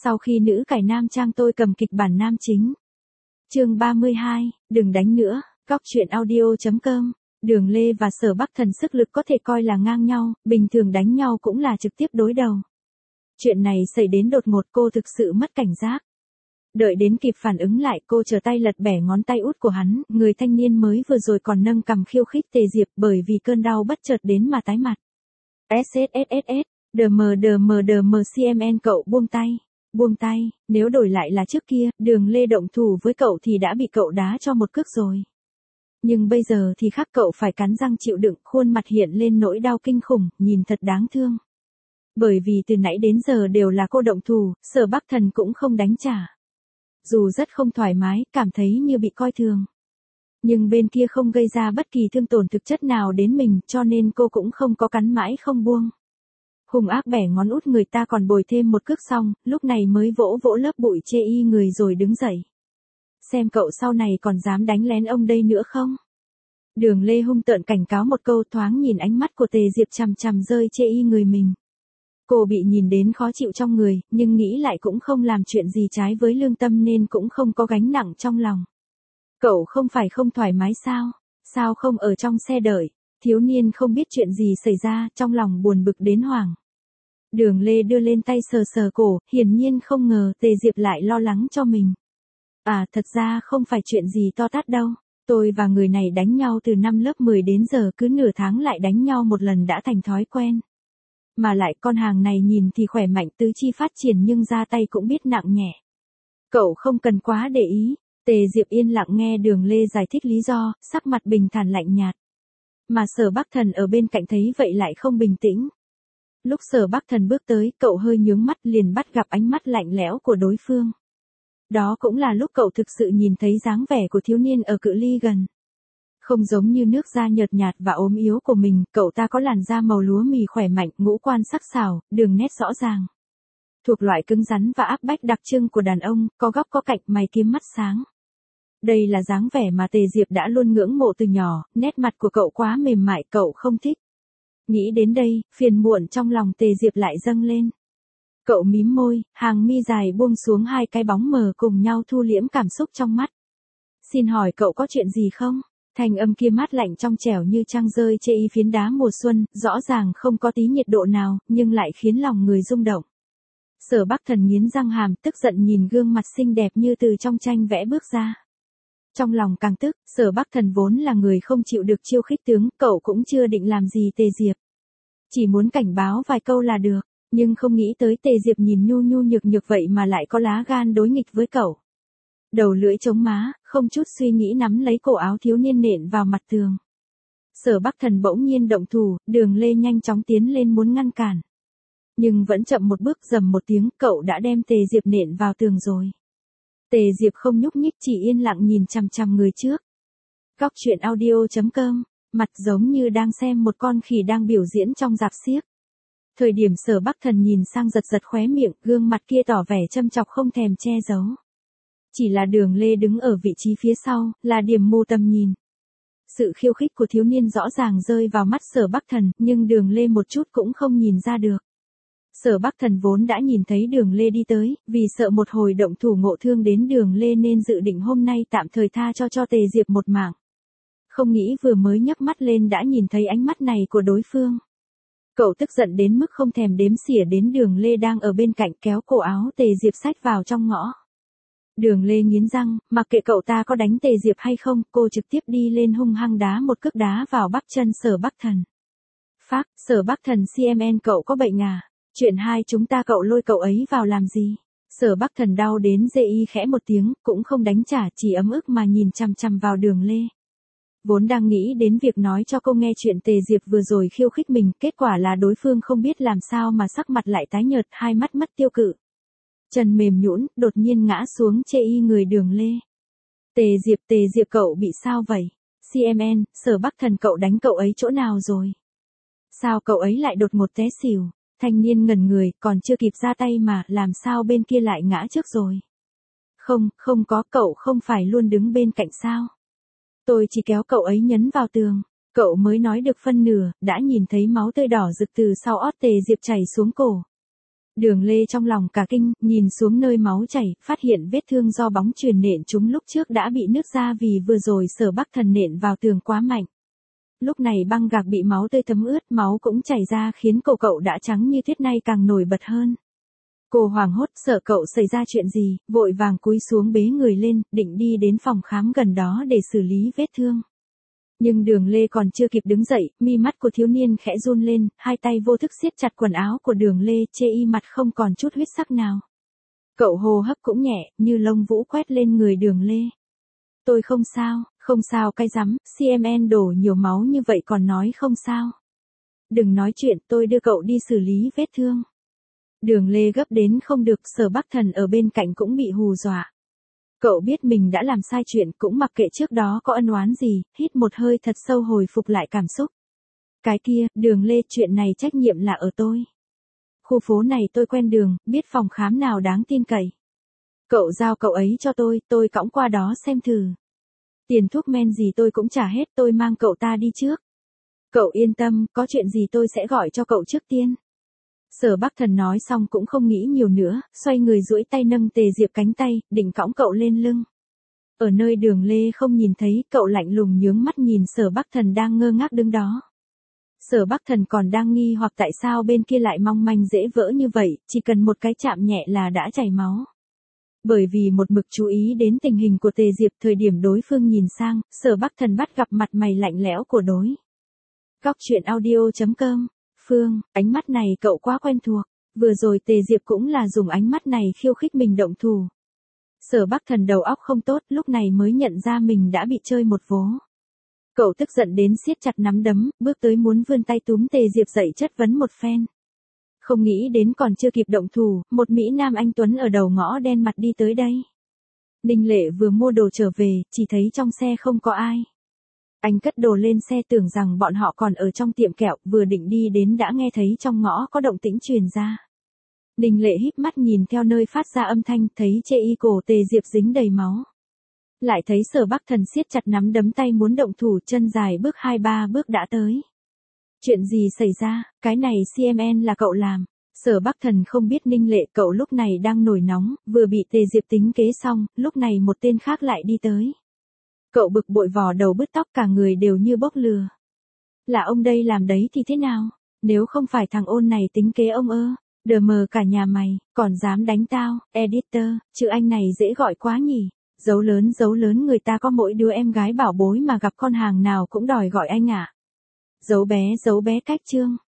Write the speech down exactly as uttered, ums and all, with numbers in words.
Sau khi nữ cải nam trang tôi cầm kịch bản nam chính. Chương ba mươi hai, đừng đánh nữa, góc truyện audio chấm com. Đường Lê và Sở Bắc Thần sức lực có thể coi là ngang nhau, bình thường đánh nhau cũng là trực tiếp đối đầu. Chuyện này xảy đến đột ngột, cô thực sự mất cảnh giác. Đợi đến kịp phản ứng lại, cô trở tay lật bẻ ngón tay út của hắn, người thanh niên mới vừa rồi còn nâng cằm khiêu khích Tề Diệp bởi vì cơn đau bất chợt đến mà tái mặt. ét ét ét ét ét, đm đm đm cmn cậu buông tay, buông tay, nếu đổi lại là trước kia, Đường Lê động thủ với cậu thì đã bị cậu đá cho một cước rồi. Nhưng bây giờ thì khác, cậu phải cắn răng chịu đựng, khuôn mặt hiện lên nỗi đau kinh khủng, nhìn thật đáng thương. Bởi vì từ nãy đến giờ đều là cô động thủ, Sở Bắc Thần cũng không đánh trả. Dù rất không thoải mái, cảm thấy như bị coi thường. Nhưng bên kia không gây ra bất kỳ thương tổn thực chất nào đến mình, cho nên cô cũng không có cắn mãi không buông. Hung ác bẻ ngón út người ta còn bồi thêm một cước xong, lúc này mới vỗ vỗ lớp bụi chê y người rồi đứng dậy. Xem cậu sau này còn dám đánh lén ông đây nữa không? Đường Lê hung tợn cảnh cáo một câu, thoáng nhìn ánh mắt của Tề Diệp chằm chằm rơi chê y người mình. Cô bị nhìn đến khó chịu trong người, nhưng nghĩ lại cũng không làm chuyện gì trái với lương tâm nên cũng không có gánh nặng trong lòng. Cậu không phải không thoải mái sao? Sao không ở trong xe đợi? Thiếu niên không biết chuyện gì xảy ra, trong lòng buồn bực đến hoảng. Đường Lê đưa lên tay sờ sờ cổ, hiển nhiên không ngờ Tề Diệp lại lo lắng cho mình. À, thật ra không phải chuyện gì to tát đâu. Tôi và người này đánh nhau từ năm lớp mười đến giờ, cứ nửa tháng lại đánh nhau một lần đã thành thói quen. Mà lại con hàng này nhìn thì khỏe mạnh, tứ chi phát triển nhưng ra tay cũng biết nặng nhẹ. Cậu không cần quá để ý. Tề Diệp yên lặng nghe Đường Lê giải thích lý do, sắc mặt bình thản lạnh nhạt. Mà Sở Bắc Thần ở bên cạnh thấy vậy lại không bình tĩnh. Lúc Sở Bắc Thần bước tới, cậu hơi nhướng mắt liền bắt gặp ánh mắt lạnh lẽo của đối phương. Đó cũng là lúc cậu thực sự nhìn thấy dáng vẻ của thiếu niên ở cự ly gần. Không giống như nước da nhợt nhạt và ốm yếu của mình, cậu ta có làn da màu lúa mì khỏe mạnh, ngũ quan sắc sảo, đường nét rõ ràng. Thuộc loại cứng rắn và áp bách đặc trưng của đàn ông, có góc có cạnh, mày kiếm mắt sáng. Đây là dáng vẻ mà Tề Diệp đã luôn ngưỡng mộ từ nhỏ, nét mặt của cậu quá mềm mại, cậu không thích. Nghĩ đến đây, phiền muộn trong lòng Tề Diệp lại dâng lên. Cậu mím môi, hàng mi dài buông xuống, hai cái bóng mờ cùng nhau thu liễm cảm xúc trong mắt. Xin hỏi cậu có chuyện gì không? Thanh âm kia mát lạnh trong trẻo như trăng rơi chê y phiến đá mùa xuân, rõ ràng không có tí nhiệt độ nào, nhưng lại khiến lòng người rung động. Sở Bắc Thần nghiến răng hàm, tức giận nhìn gương mặt xinh đẹp như từ trong tranh vẽ bước ra. Trong lòng càng tức, Sở Bắc Thần vốn là người không chịu được chiêu khích tướng, cậu cũng chưa định làm gì Tề Diệp. Chỉ muốn cảnh báo vài câu là được, nhưng không nghĩ tới Tề Diệp nhìn nhu nhu nhược nhược vậy mà lại có lá gan đối nghịch với cậu. Đầu lưỡi chống má, không chút suy nghĩ nắm lấy cổ áo thiếu niên nện vào mặt tường. Sở Bắc Thần bỗng nhiên động thủ, Đường Lê nhanh chóng tiến lên muốn ngăn cản. Nhưng vẫn chậm một bước, rầm một tiếng, cậu đã đem Tề Diệp nện vào tường rồi. Tề Diệp không nhúc nhích, chỉ yên lặng nhìn chằm chằm người trước. Góc truyện audio chấm com, mặt giống như đang xem một con khỉ đang biểu diễn trong rạp xiếc. Thời điểm Sở Bắc Thần nhìn sang giật giật khóe miệng, gương mặt kia tỏ vẻ châm chọc không thèm che giấu. Chỉ là Đường Lê đứng ở vị trí phía sau, là điểm mù tầm nhìn. Sự khiêu khích của thiếu niên rõ ràng rơi vào mắt Sở Bắc Thần, nhưng Đường Lê một chút cũng không nhìn ra được. Sở Bắc Thần vốn đã nhìn thấy Đường Lê đi tới, vì sợ một hồi động thủ ngộ thương đến Đường Lê nên dự định hôm nay tạm thời tha cho cho Tề Diệp một mạng. Không nghĩ vừa mới nhấc mắt lên đã nhìn thấy ánh mắt này của đối phương. Cậu tức giận đến mức không thèm đếm xỉa đến Đường Lê đang ở bên cạnh, kéo cổ áo Tề Diệp xách vào trong ngõ. Đường Lê nghiến răng, mặc kệ cậu ta có đánh Tề Diệp hay không, cô trực tiếp đi lên hung hăng đá một cước đá vào bắp chân Sở Bắc Thần. Phác, Sở Bắc Thần cmn cậu có bệnh à? Chuyện hai chúng ta cậu lôi cậu ấy vào làm gì? Sở Bắc Thần đau đến dê y khẽ một tiếng, cũng không đánh trả, chỉ ấm ức mà nhìn chằm chằm vào Đường Lê. Vốn đang nghĩ đến việc nói cho cô nghe chuyện Tề Diệp vừa rồi khiêu khích mình, kết quả là đối phương không biết làm sao mà sắc mặt lại tái nhợt, hai mắt mất tiêu cự. Chân mềm nhũn, đột nhiên ngã xuống chê y người Đường Lê. Tề Diệp, Tề Diệp cậu bị sao vậy? cmn, Sở Bắc Thần cậu đánh cậu ấy chỗ nào rồi? Sao cậu ấy lại đột ngột té xỉu? Thanh niên ngẩn người, còn chưa kịp ra tay mà, làm sao bên kia lại ngã trước rồi? Không, không có, cậu không phải luôn đứng bên cạnh sao? Tôi chỉ kéo cậu ấy nhấn vào tường. Cậu mới nói được phân nửa, đã nhìn thấy máu tươi đỏ rực từ sau ót Tề Diệp chảy xuống cổ. Đường Lê trong lòng cả kinh, nhìn xuống nơi máu chảy, phát hiện vết thương do bóng chuyền nện chúng lúc trước đã bị nứt ra vì vừa rồi Sở Bắc Thần nện vào tường quá mạnh. Lúc này băng gạc bị máu tươi thấm ướt, máu cũng chảy ra khiến cổ cậu đã trắng như tuyết nay càng nổi bật hơn. Cô hoảng hốt sợ cậu xảy ra chuyện gì, vội vàng cúi xuống bế người lên, định đi đến phòng khám gần đó để xử lý vết thương. Nhưng Đường Lê còn chưa kịp đứng dậy, mi mắt của thiếu niên khẽ run lên, hai tay vô thức siết chặt quần áo của Đường Lê, chê y mặt không còn chút huyết sắc nào. Cậu hô hấp cũng nhẹ, như lông vũ quét lên người Đường Lê. Tôi không sao, không sao cái rắm, xê em en đổ nhiều máu như vậy còn nói không sao. Đừng nói chuyện, tôi đưa cậu đi xử lý vết thương. Đường Lê gấp đến không được, Sở Bắc Thần ở bên cạnh cũng bị hù dọa. Cậu biết mình đã làm sai chuyện, cũng mặc kệ trước đó có ân oán gì, hít một hơi thật sâu hồi phục lại cảm xúc. Cái kia, Đường Lê, chuyện này trách nhiệm là ở tôi. Khu phố này tôi quen đường, biết phòng khám nào đáng tin cậy. Cậu giao cậu ấy cho tôi, tôi cõng qua đó xem thử. Tiền thuốc men gì tôi cũng trả hết, tôi mang cậu ta đi trước. Cậu yên tâm, có chuyện gì tôi sẽ gọi cho cậu trước tiên. Sở Bắc Thần nói xong cũng không nghĩ nhiều nữa, xoay người duỗi tay nâng Tề Diệp cánh tay, định cõng cậu lên lưng. Ở nơi Đường Lê không nhìn thấy, cậu lạnh lùng nhướng mắt nhìn Sở Bắc Thần đang ngơ ngác đứng đó. Sở Bắc Thần còn đang nghi hoặc tại sao bên kia lại mong manh dễ vỡ như vậy, chỉ cần một cái chạm nhẹ là đã chảy máu. Bởi vì một mực chú ý đến tình hình của Tề Diệp, thời điểm đối phương nhìn sang, Sở Bắc Thần bắt gặp mặt mày lạnh lẽo của đối. Góc truyện audio chấm com. Phương, ánh mắt này cậu quá quen thuộc. Vừa rồi Tề Diệp cũng là dùng ánh mắt này khiêu khích mình động thủ. Sở Bắc Thần đầu óc không tốt, lúc này mới nhận ra mình đã bị chơi một vố. Cậu tức giận đến siết chặt nắm đấm, bước tới muốn vươn tay túm Tề Diệp dậy chất vấn một phen. Không nghĩ đến còn chưa kịp động thủ, một Mỹ Nam anh Tuấn ở đầu ngõ đen mặt đi tới đây. Ninh Lệ vừa mua đồ trở về, chỉ thấy trong xe không có ai. Anh cất đồ lên xe tưởng rằng bọn họ còn ở trong tiệm kẹo, vừa định đi đến đã nghe thấy trong ngõ có động tĩnh truyền ra. Ninh Lệ híp mắt nhìn theo nơi phát ra âm thanh, thấy chê y cổ Tề Diệp dính đầy máu. Lại thấy Sở Bắc Thần siết chặt nắm đấm tay muốn động thủ, chân dài bước hai ba bước đã tới. Chuyện gì xảy ra, cái này xê em en là cậu làm. Sở Bắc Thần không biết Ninh Lệ, cậu lúc này đang nổi nóng, vừa bị Tề Diệp tính kế xong, lúc này một tên khác lại đi tới. Cậu bực bội vò đầu bứt tóc, cả người đều như bốc lửa. Là ông đây làm đấy thì thế nào? Nếu không phải thằng ôn này tính kế ông ơ, đờ mờ cả nhà mày, còn dám đánh tao, editor, chữ anh này dễ gọi quá nhỉ. Dấu lớn dấu lớn, người ta có mỗi đứa em gái bảo bối mà gặp con hàng nào cũng đòi gọi anh ạ. À. Dấu bé dấu bé cách chương.